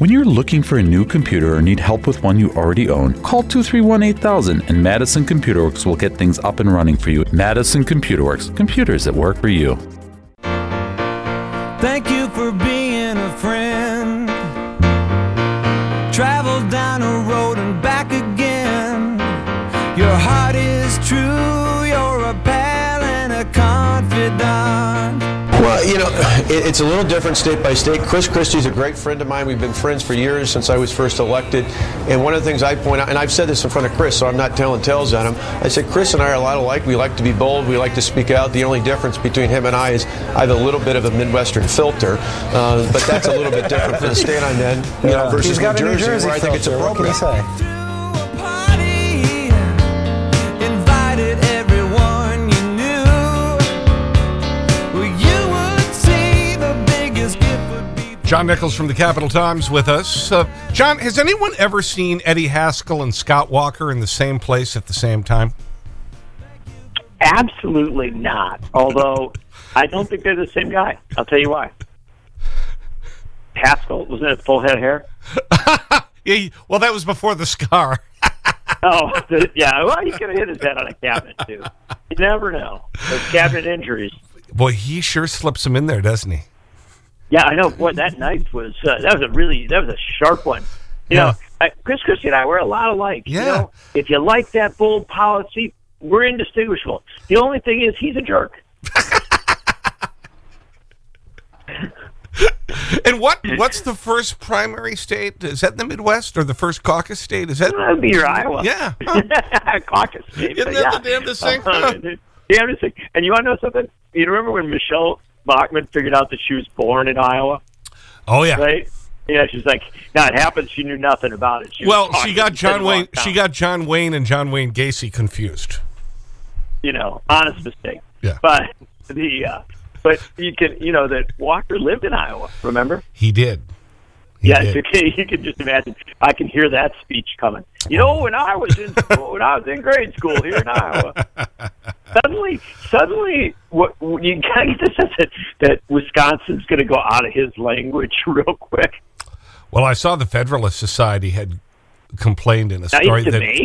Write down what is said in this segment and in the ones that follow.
When you're looking for a new computer or need help with one you already own, call 231-8000 and Madison Computer Works will get things up and running for you. Madison Computer Works, computers that work for you. Thank you for being a friend. Travel down a road and back again. Your heart is true, you're a pal and a confidant. Well, you know, it's a little different state by state. Chris Christie's a great friend of mine. We've been friends for years since I was first elected. And one of the things I point out, and I've said this in front of Chris, so I'm not telling tales on him. I said, Chris and I are a lot alike. We like to be bold. We like to speak out. The only difference between him and I is I have a little bit of a Midwestern filter. But that's a little bit different for the state I'm in, versus New Jersey, where I think it's appropriate. To a party, invited everyone you knew. Well, you would see the biggest gift would be. John Nichols from the Capital Times with us. John, has anyone ever seen Eddie Haskell and Scott Walker in the same place at the same time? Absolutely not. Although, I don't think they're the same guy. I'll tell you why. Haskell, wasn't it full head of hair? Yeah, well, that was before the scar. Yeah. Well, he could have hit his head on a cabinet, too. You never know. Those cabinet injuries. Boy, he sure slips him in there, doesn't he? Yeah, I know. Boy, that knife was, that was a sharp one. You know, Chris Christie and I, we're a lot alike. Yeah. You know, if you like that bold policy, we're indistinguishable. The only thing is, he's a jerk. And what's the first primary state? Is that in the Midwest or the first caucus state? Is that? That would be your Iowa. Yeah. Caucus state. Isn't that the damnedest thing? Damnedest thing. And you want to know something? You remember when Michelle Bachmann figured out that she was born in Iowa? Oh, yeah. Right? Yeah, she's like, no, it happened. She knew nothing about it. She got John Wayne. She got John Wayne and John Wayne Gacy confused. You know, honest mistake. Yeah. But but you can, that Walker lived in Iowa. Remember? He did. It's okay. You can just imagine. I can hear that speech coming. When I was in grade school here in Iowa, suddenly, what you kind of get the sense that Wisconsin's going to go out of his language real quick. Well, I saw the Federalist Society had complained in a story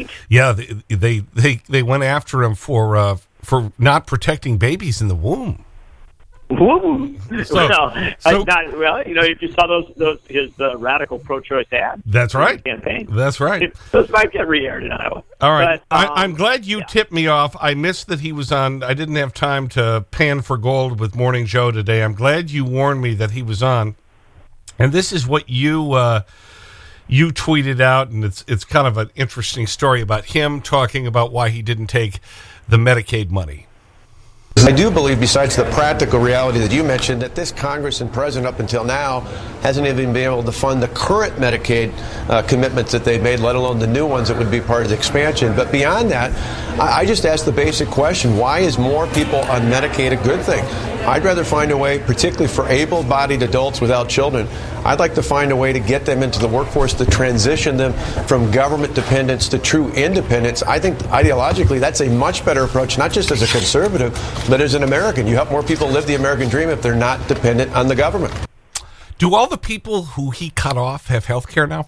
that they went after him for not protecting babies in the womb. Woo! If you saw his radical pro-choice ads. That's right. Campaign. That's right. Those might get re-aired in Iowa. All right. But, I'm glad you tipped me off. I missed that he was on. I didn't have time to pan for gold with Morning Joe today. I'm glad you warned me that he was on. And this is what you tweeted out, and it's kind of an interesting story about him talking about why he didn't take the Medicaid money. I do believe, besides the practical reality that you mentioned, that this Congress and President up until now hasn't even been able to fund the current Medicaid commitments that they've made, let alone the new ones that would be part of the expansion. But beyond that, I just ask the basic question, why is more people on Medicaid a good thing? I'd rather find a way, particularly for able-bodied adults without children, I'd like to find a way to get them into the workforce, to transition them from government dependence to true independence. I think ideologically that's a much better approach, not just as a conservative, but as an American. You help more people live the American dream if they're not dependent on the government. Do all the people who he cut off have health care now?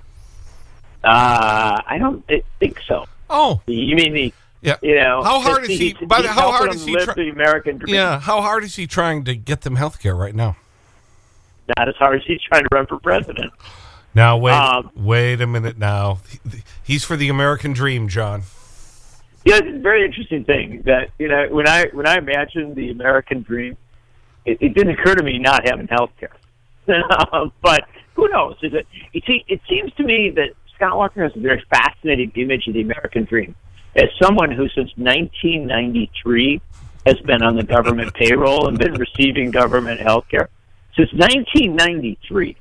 I don't think so. Oh. You mean the... Yeah. How hard is he? How hard is he? The American dream. Yeah. How hard is he trying to get them health care right now? Not as hard as he's trying to run for president. Now wait a minute. Now he's for the American dream, John. Yeah, it's a very interesting thing that when I imagined the American dream, it didn't occur to me not having health care. But who knows? It seems to me that Scott Walker has a very fascinating image of the American dream. As someone who since 1993 has been on the government payroll and been receiving government health care, since 1993,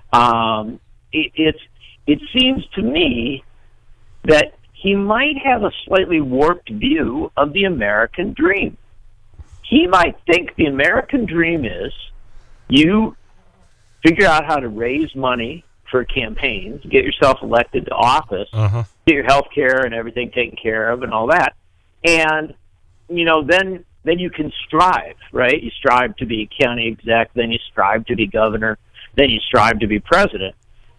it seems to me that he might have a slightly warped view of the American dream. He might think the American dream is you figure out how to raise money for campaigns, get yourself elected to office, get your health care and everything taken care of and all that. And, then you can strive, right? You strive to be county exec, then you strive to be governor, then you strive to be president.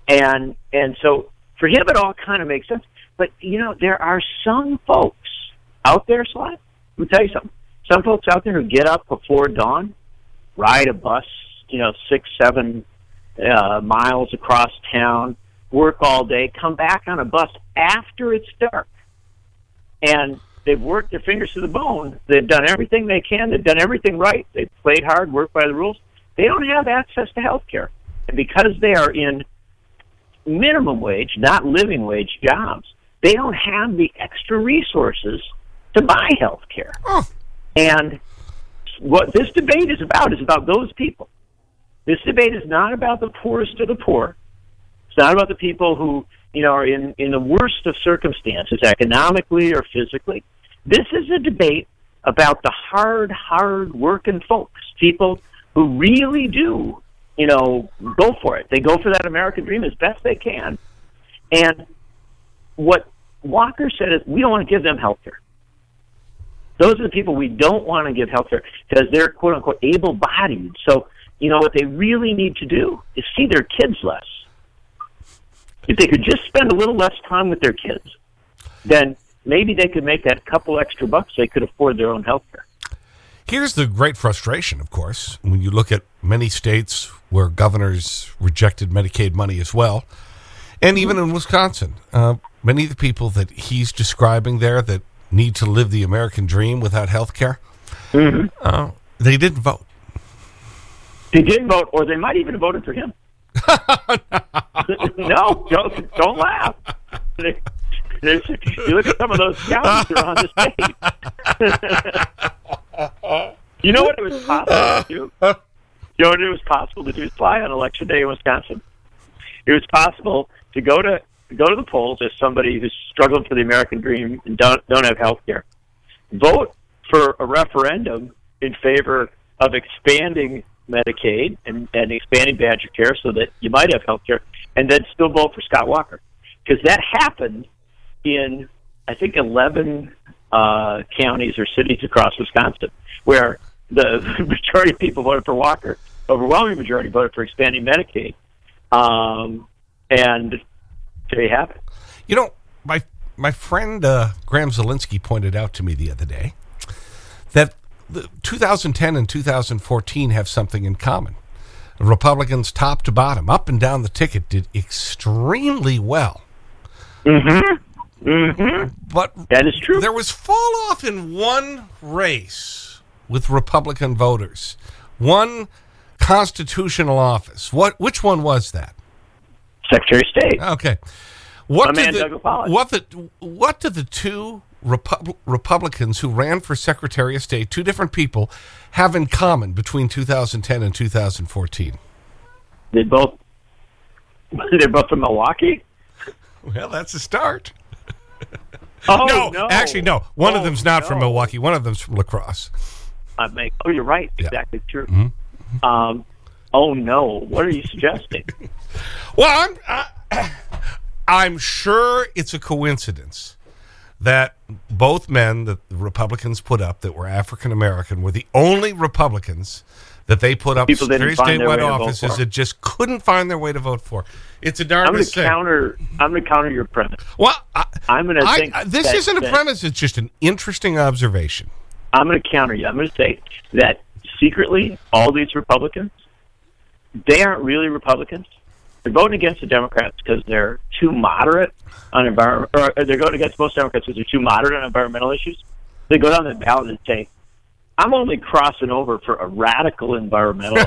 And so for him, it all kind of makes sense. But, there are some folks out there, Sly, let me tell you something. Some folks out there who get up before dawn, ride a bus, 6-7 miles across town, work all day, come back on a bus after it's dark. And they've worked their fingers to the bone. They've done everything they can. They've done everything right. They've played hard, worked by the rules. They don't have access to health care. And because they are in minimum wage, not living wage jobs, they don't have the extra resources to buy health care. Oh. And what this debate is about those people. This debate is not about the poorest of the poor. It's not about the people who, are in the worst of circumstances, economically or physically. This is a debate about the hard working folks, people who really do, go for it. They go for that American dream as best they can. And what Walker said is, we don't want to give them health care. Those are the people we don't want to give health care because they're, quote unquote, able-bodied. So, what they really need to do is see their kids less. If they could just spend a little less time with their kids, then maybe they could make that couple extra bucks. They could afford their own health care. Here's the great frustration, of course, when you look at many states where governors rejected Medicaid money as well, and even in Wisconsin. Many of the people that he's describing there that need to live the American dream without health care, they didn't vote. They didn't vote, or they might even have voted for him. No, don't laugh. You look at some of those scouts that are on the stage. You know what it was possible to do? You know what it was possible to do? Fly on Election Day in Wisconsin. It was possible to go to the polls as somebody who's struggling for the American dream and don't have health care. Vote for a referendum in favor of expanding Medicaid and expanding Badger Care so that you might have health care, and then still vote for Scott Walker. Because that happened in, I think, 11 counties or cities across Wisconsin, where the majority of people voted for Walker, overwhelming majority voted for expanding Medicaid. And there you have it. My friend Graham Zielinski pointed out to me the other day that 2010 and 2014 have something in common. The Republicans, top to bottom, up and down the ticket, did extremely well. But that is true. There was fall off in one race with Republican voters, one constitutional office. Which one was that? Secretary of State. Okay. What did the two Republicans who ran for Secretary of State, two different people, have in common between 2010 and 2014? They're both from Milwaukee? Well, that's a start. No. Actually, no. One of them's not from Milwaukee. One of them's from La Crosse. You're right. Exactly true. Oh, no. What are you suggesting? Well, I'm sure it's a coincidence that both men that the Republicans put up that were African-American were the only Republicans that they put up Secretary of statewide offices that just couldn't find their way to vote for. It's a darn mistake. I'm going to counter your premise. Well, I'm going to think this isn't a premise. It's just an interesting observation. I'm going to counter you. I'm going to say that secretly, all these Republicans, they aren't really Republicans. They're voting against the Democrats because they're too moderate on environment, or they're going against most Democrats because they're too moderate on environmental issues. They go down the ballot and say, I'm only crossing over for a radical environmentalist.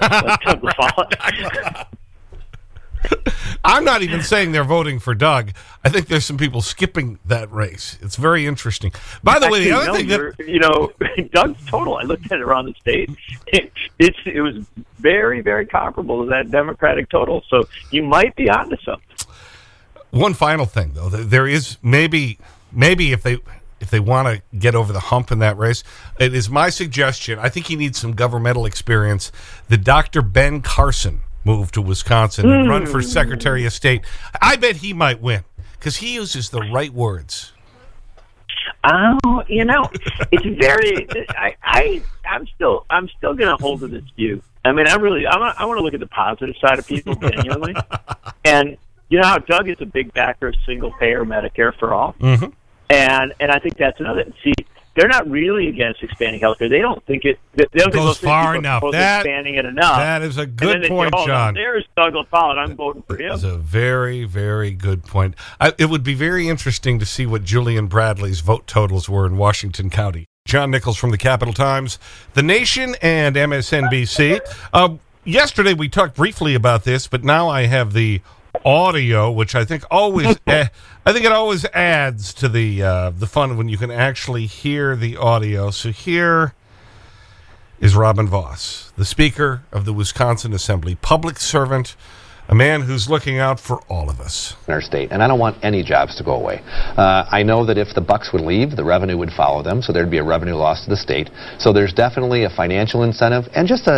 I'm not even saying they're voting for Doug. I think there's some people skipping that race. It's very interesting. By the way, the other thing that... Doug's total, I looked at it around the state, it was very, very comparable to that Democratic total. So you might be onto something. One final thing, though. There is maybe if they want to get over the hump in that race, it is my suggestion, I think he needs some governmental experience, that Dr. Ben Carson move to Wisconsin and run for Secretary of State. I bet he might win because he uses the right words. Oh, it's very. I'm still going to hold to this view. I mean, I want to look at the positive side of people genuinely, and you know how Doug is a big backer of single-payer Medicare for all? Mm-hmm. And I think that's another. See, they're not really against expanding healthcare. They don't think it goes far enough. Expanding it enough. That is a good point, say, John. There's Doug LaFollette. I'm voting for him. That's a very, very good point. It would be very interesting to see what Julian Bradley's vote totals were in Washington County. John Nichols from the Capital Times, The Nation, and MSNBC. Yesterday we talked briefly about this, but now I have the audio, which I think always it always adds to the fun when you can actually hear the audio. So here is Robin Vos, the Speaker of the Wisconsin Assembly, public servant, a man who's looking out for all of us. In our state, and I don't want any jobs to go away. I know that if the Bucks would leave, the revenue would follow them, so there'd be a revenue loss to the state. So there's definitely a financial incentive, and just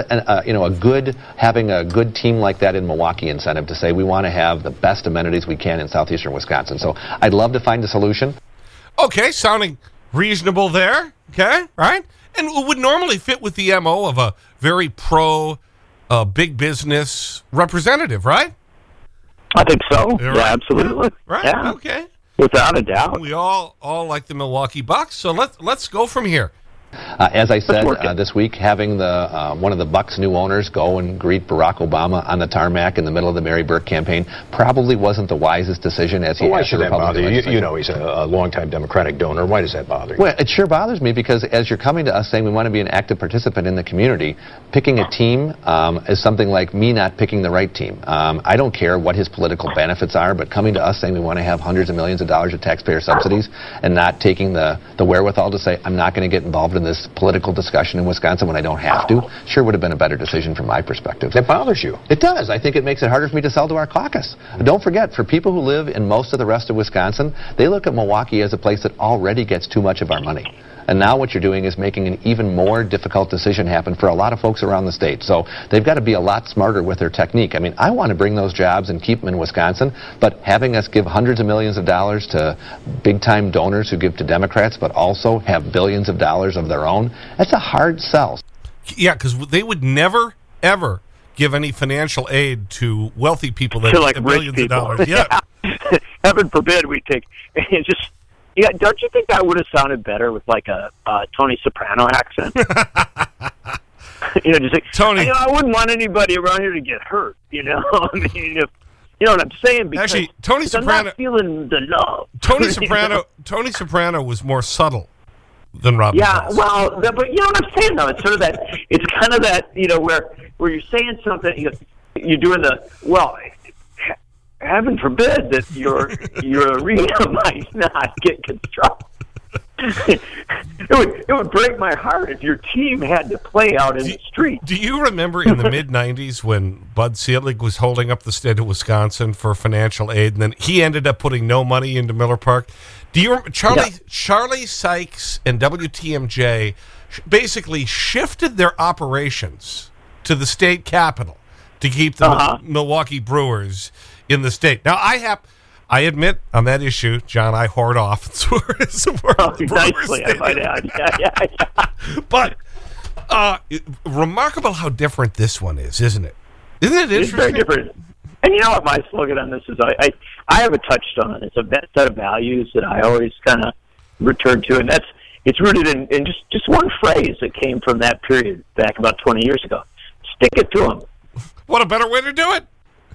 having a good team like that in Milwaukee incentive to say we want to have the best amenities we can in southeastern Wisconsin. So I'd love to find a solution. Okay, sounding reasonable there. Okay, right, and it would normally fit with the MO of a very pro. Big business representative, right? I think so. Right? Yeah, absolutely. Right. Yeah. Okay. Without a doubt. We all like the Milwaukee Bucks, so let's go from here. As I said this week, having one of the Bucks' new owners go and greet Barack Obama on the tarmac in the middle of the Mary Burke campaign probably wasn't the wisest decision. As why should that bother you? You know he's a longtime Democratic donor. Why does that bother you? Well, it sure bothers me because as you're coming to us saying we want to be an active participant in the community, picking a team is something like me not picking the right team. I don't care what his political benefits are, but coming to us saying we want to have hundreds of millions of dollars of taxpayer subsidies and not taking the wherewithal to say I'm not going to get involved in this political discussion in Wisconsin when I don't have to, sure would have been a better decision from my perspective. That bothers you? It does. I think it makes it harder for me to sell to our caucus. Don't forget, for people who live in most of the rest of Wisconsin, they look at Milwaukee as a place that already gets too much of our money. And now what you're doing is making an even more difficult decision happen for a lot of folks around the state. So they've got to be a lot smarter with their technique. I mean, I want to bring those jobs and keep them in Wisconsin, but having us give hundreds of millions of dollars to big-time donors who give to Democrats, but also have billions of dollars of their own, that's a hard sell. Yeah, because they would never, ever give any financial aid to wealthy people that like have billions people. of dollars. Yeah. Heaven forbid we take just. Yeah, don't you think that would have sounded better with like a Tony Soprano accent? Just like, Tony. I wouldn't want anybody around here to get hurt. I mean, you know what I'm saying? Because actually, Tony Soprano. I'm not feeling the love. Tony Soprano was more subtle than Robin. Yeah, Vos. well, but you know what I'm saying though. It's sort of that. It's kind of that. Where you're saying something, you're doing the well. Heaven forbid that your arena might not get constructed. It would break my heart if your team had to play out in the street. Do you remember in the mid-'90s when Bud Selig was holding up the state of Wisconsin for financial aid, and then he ended up putting no money into Miller Park? Do you remember Charlie Sykes and WTMJ basically shifted their operations to the state capital to keep the Milwaukee Brewers in the state? Now, I admit on that issue, John, I hoard off and support nicely, I might add. Yeah. But remarkable how different this one is, isn't it? Isn't it interesting? It's very different. And you know what my slogan on this is? I have a touchstone. It's a set of values that I always kind of return to, and it's rooted in just one phrase that came from that period back about 20 years ago. Stick it to them. What a better way to do it.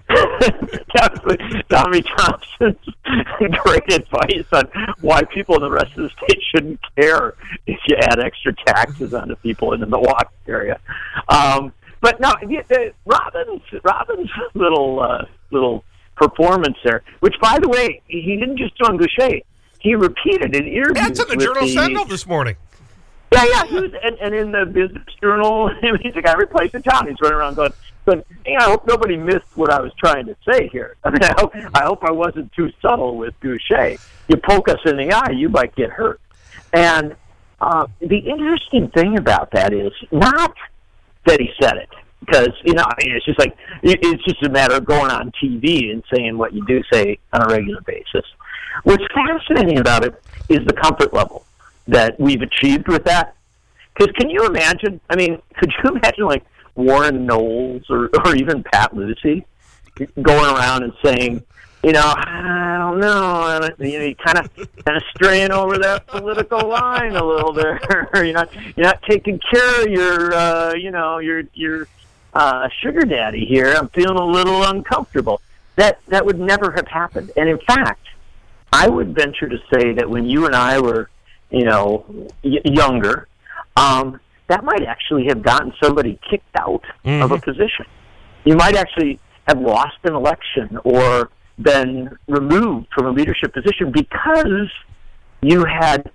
Tommy Thompson's great advice on why people in the rest of the state shouldn't care if you add extra taxes onto people in the Milwaukee area. But no, Robin's little performance there, which by the way, he didn't just do on Goucher. He repeated in interviews. That's in the Journal-Sentinel this morning. Yeah. He was, and in the Business Journal, he's the guy replacing Tom. He's running around going, I hope nobody missed what I was trying to say here. I mean, I hope I wasn't too subtle with Goucher. You poke us in the eye, you might get hurt. And the interesting thing about that is not that he said it, because it's just like it's just a matter of going on TV and saying what you do say on a regular basis. What's fascinating about it is the comfort level that we've achieved with that. Because can you imagine? I mean, could you imagine like Warren Knowles or even Pat Lucey going around and saying, I don't know. You kind of straying over that political line a little there. You're not taking care of your sugar daddy here. I'm feeling a little uncomfortable. That would never have happened. And in fact, I would venture to say that when you and I were, younger, that might actually have gotten somebody kicked out of a position. You might actually have lost an election or been removed from a leadership position because you had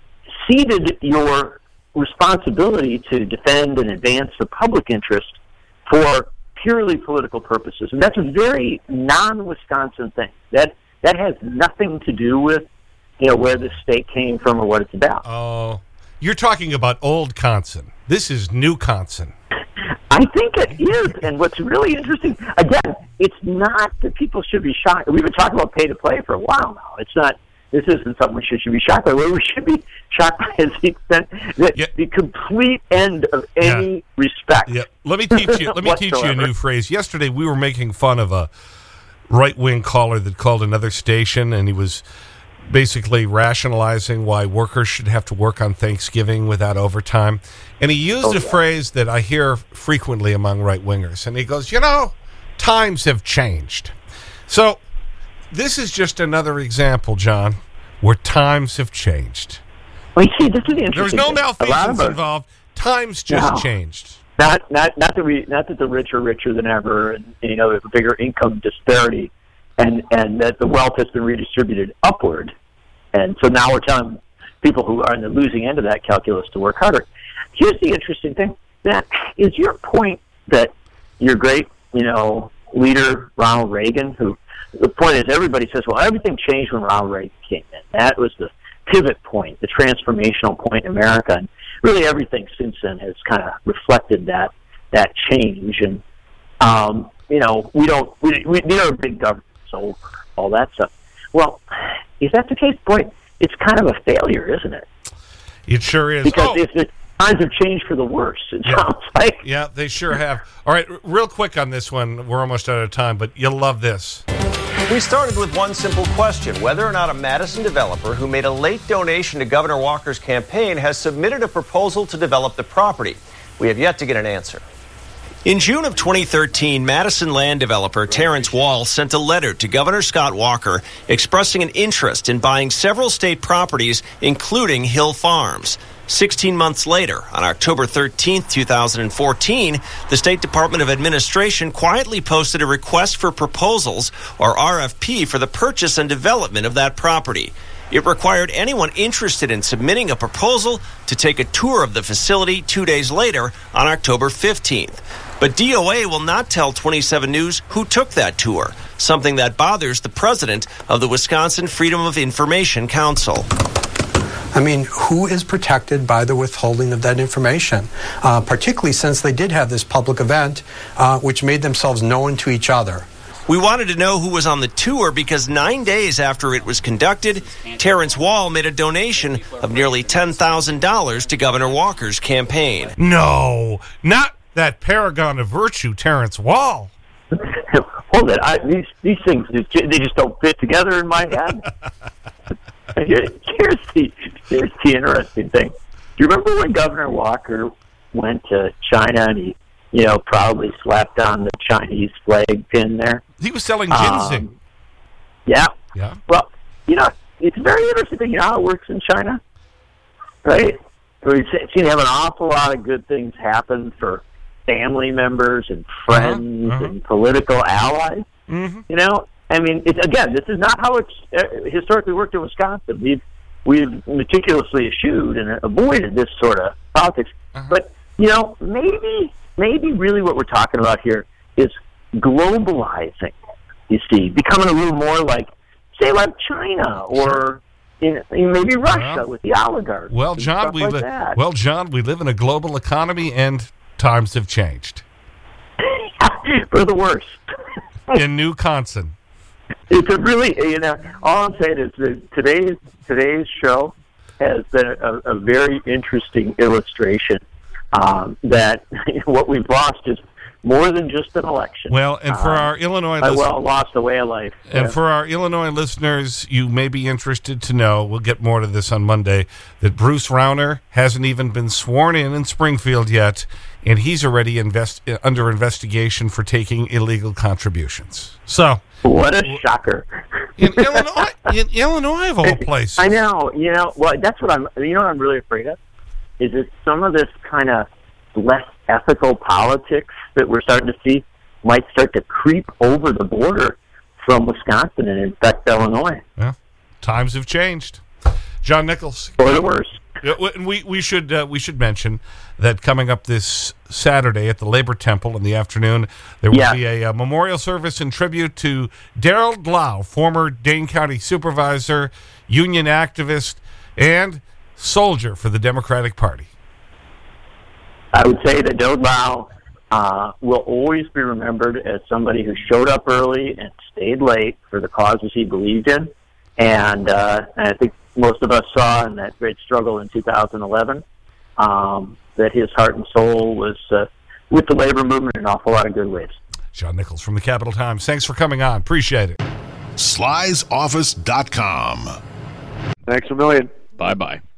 ceded your responsibility to defend and advance the public interest for purely political purposes. And that's a very non-Wisconsin thing. That has nothing to do with, where the state came from or what it's about. Oh, you're talking about Old Conson. This is New Conson. I think it is. And what's really interesting, again, it's not that people should be shocked. We've been talking about pay-to-play for a while now. This isn't something we should be shocked by. What we should be shocked by is the extent that the complete end of any respect. Yeah. Let me teach you a new phrase. Yesterday we were making fun of a right-wing caller that called another station, and he was basically rationalizing why workers should have to work on Thanksgiving without overtime. And he used a phrase that I hear frequently among right-wingers. And he goes, times have changed. So this is just another example, John, where times have changed. Well, you see, this is interesting. There's no malfeasance involved. Times just changed. Not that the rich are richer than ever, and there's a bigger income disparity, and that the wealth has been redistributed upward. And so now we're telling people who are in the losing end of that calculus to work harder. Here's the interesting thing. That is your point that your great, leader, Ronald Reagan, who the point is everybody says, well, everything changed when Ronald Reagan came in. That was the pivot point, the transformational point in America. And really everything since then has kind of reflected that change. And, we need our big government, so all that stuff. Well, if that's the case, boy, it's kind of a failure, isn't it? It sure is. Because if the times have changed for the worse, it sounds like. Yeah, they sure have. All right, real quick on this one. We're almost out of time, but you'll love this. We started with one simple question: whether or not a Madison developer who made a late donation to Governor Walker's campaign has submitted a proposal to develop the property. We have yet to get an answer. In June of 2013, Madison land developer Terrence Wall sent a letter to Governor Scott Walker expressing an interest in buying several state properties, including Hill Farms. 16 months later, on October 13, 2014, the State Department of Administration quietly posted a request for proposals, or RFP, for the purchase and development of that property. It required anyone interested in submitting a proposal to take a tour of the facility 2 days later on October 15th. But DOA will not tell 27 News who took that tour, something that bothers the president of the Wisconsin Freedom of Information Council. I mean, who is protected by the withholding of that information, particularly since they did have this public event which made themselves known to each other? We wanted to know who was on the tour because 9 days after it was conducted, Terrence Wall made a donation of nearly $10,000 to Governor Walker's campaign. No, not that paragon of virtue, Terrence Wall. Hold it. These things, they just don't fit together in my head. Here's the interesting thing. Do you remember when Governor Walker went to China and he, proudly slapped on the Chinese flag pin there? He was selling ginseng. Yeah. Yeah. Well, it's very interesting. You know how it works in China, right? We seem to have an awful lot of good things happen for family members and friends and political allies. I mean, this is not how it's historically worked in Wisconsin. We've meticulously eschewed and avoided this sort of politics. But maybe really what we're talking about here is globalizing. You see, becoming a little more like China or maybe Russia with the oligarchs. Well, John, we live in a global economy, and times have changed for the worse. In New Conson. It's a really, all I'm saying is that today's show has been a very interesting illustration that what we've lost is more than just an election. Well, and for our Illinois listeners... Well, lost a way of life. And for our Illinois listeners, you may be interested to know, we'll get more to this on Monday, that Bruce Rauner hasn't even been sworn in Springfield yet, and he's already under investigation for taking illegal contributions. So... What a shocker. In Illinois, of all places. I know. Well, that's what I'm really afraid of, is that some of this kind of less ethical politics that we're starting to see might start to creep over the border from Wisconsin and infect Illinois. Yeah, times have changed. John Nichols. For the worse. We should mention that coming up this Saturday at the Labor Temple in the afternoon, there will be a memorial service in tribute to Darrell Blau, former Dane County supervisor, union activist, and soldier for the Democratic Party. I would say that Darrell Blau will always be remembered as somebody who showed up early and stayed late for the causes he believed in. And I think most of us saw in that great struggle in 2011 that his heart and soul was with the labor movement in an awful lot of good ways. John Nichols from the Capital Times. Thanks for coming on. Appreciate it. Sly'sOffice.com. Thanks a million. Bye-bye.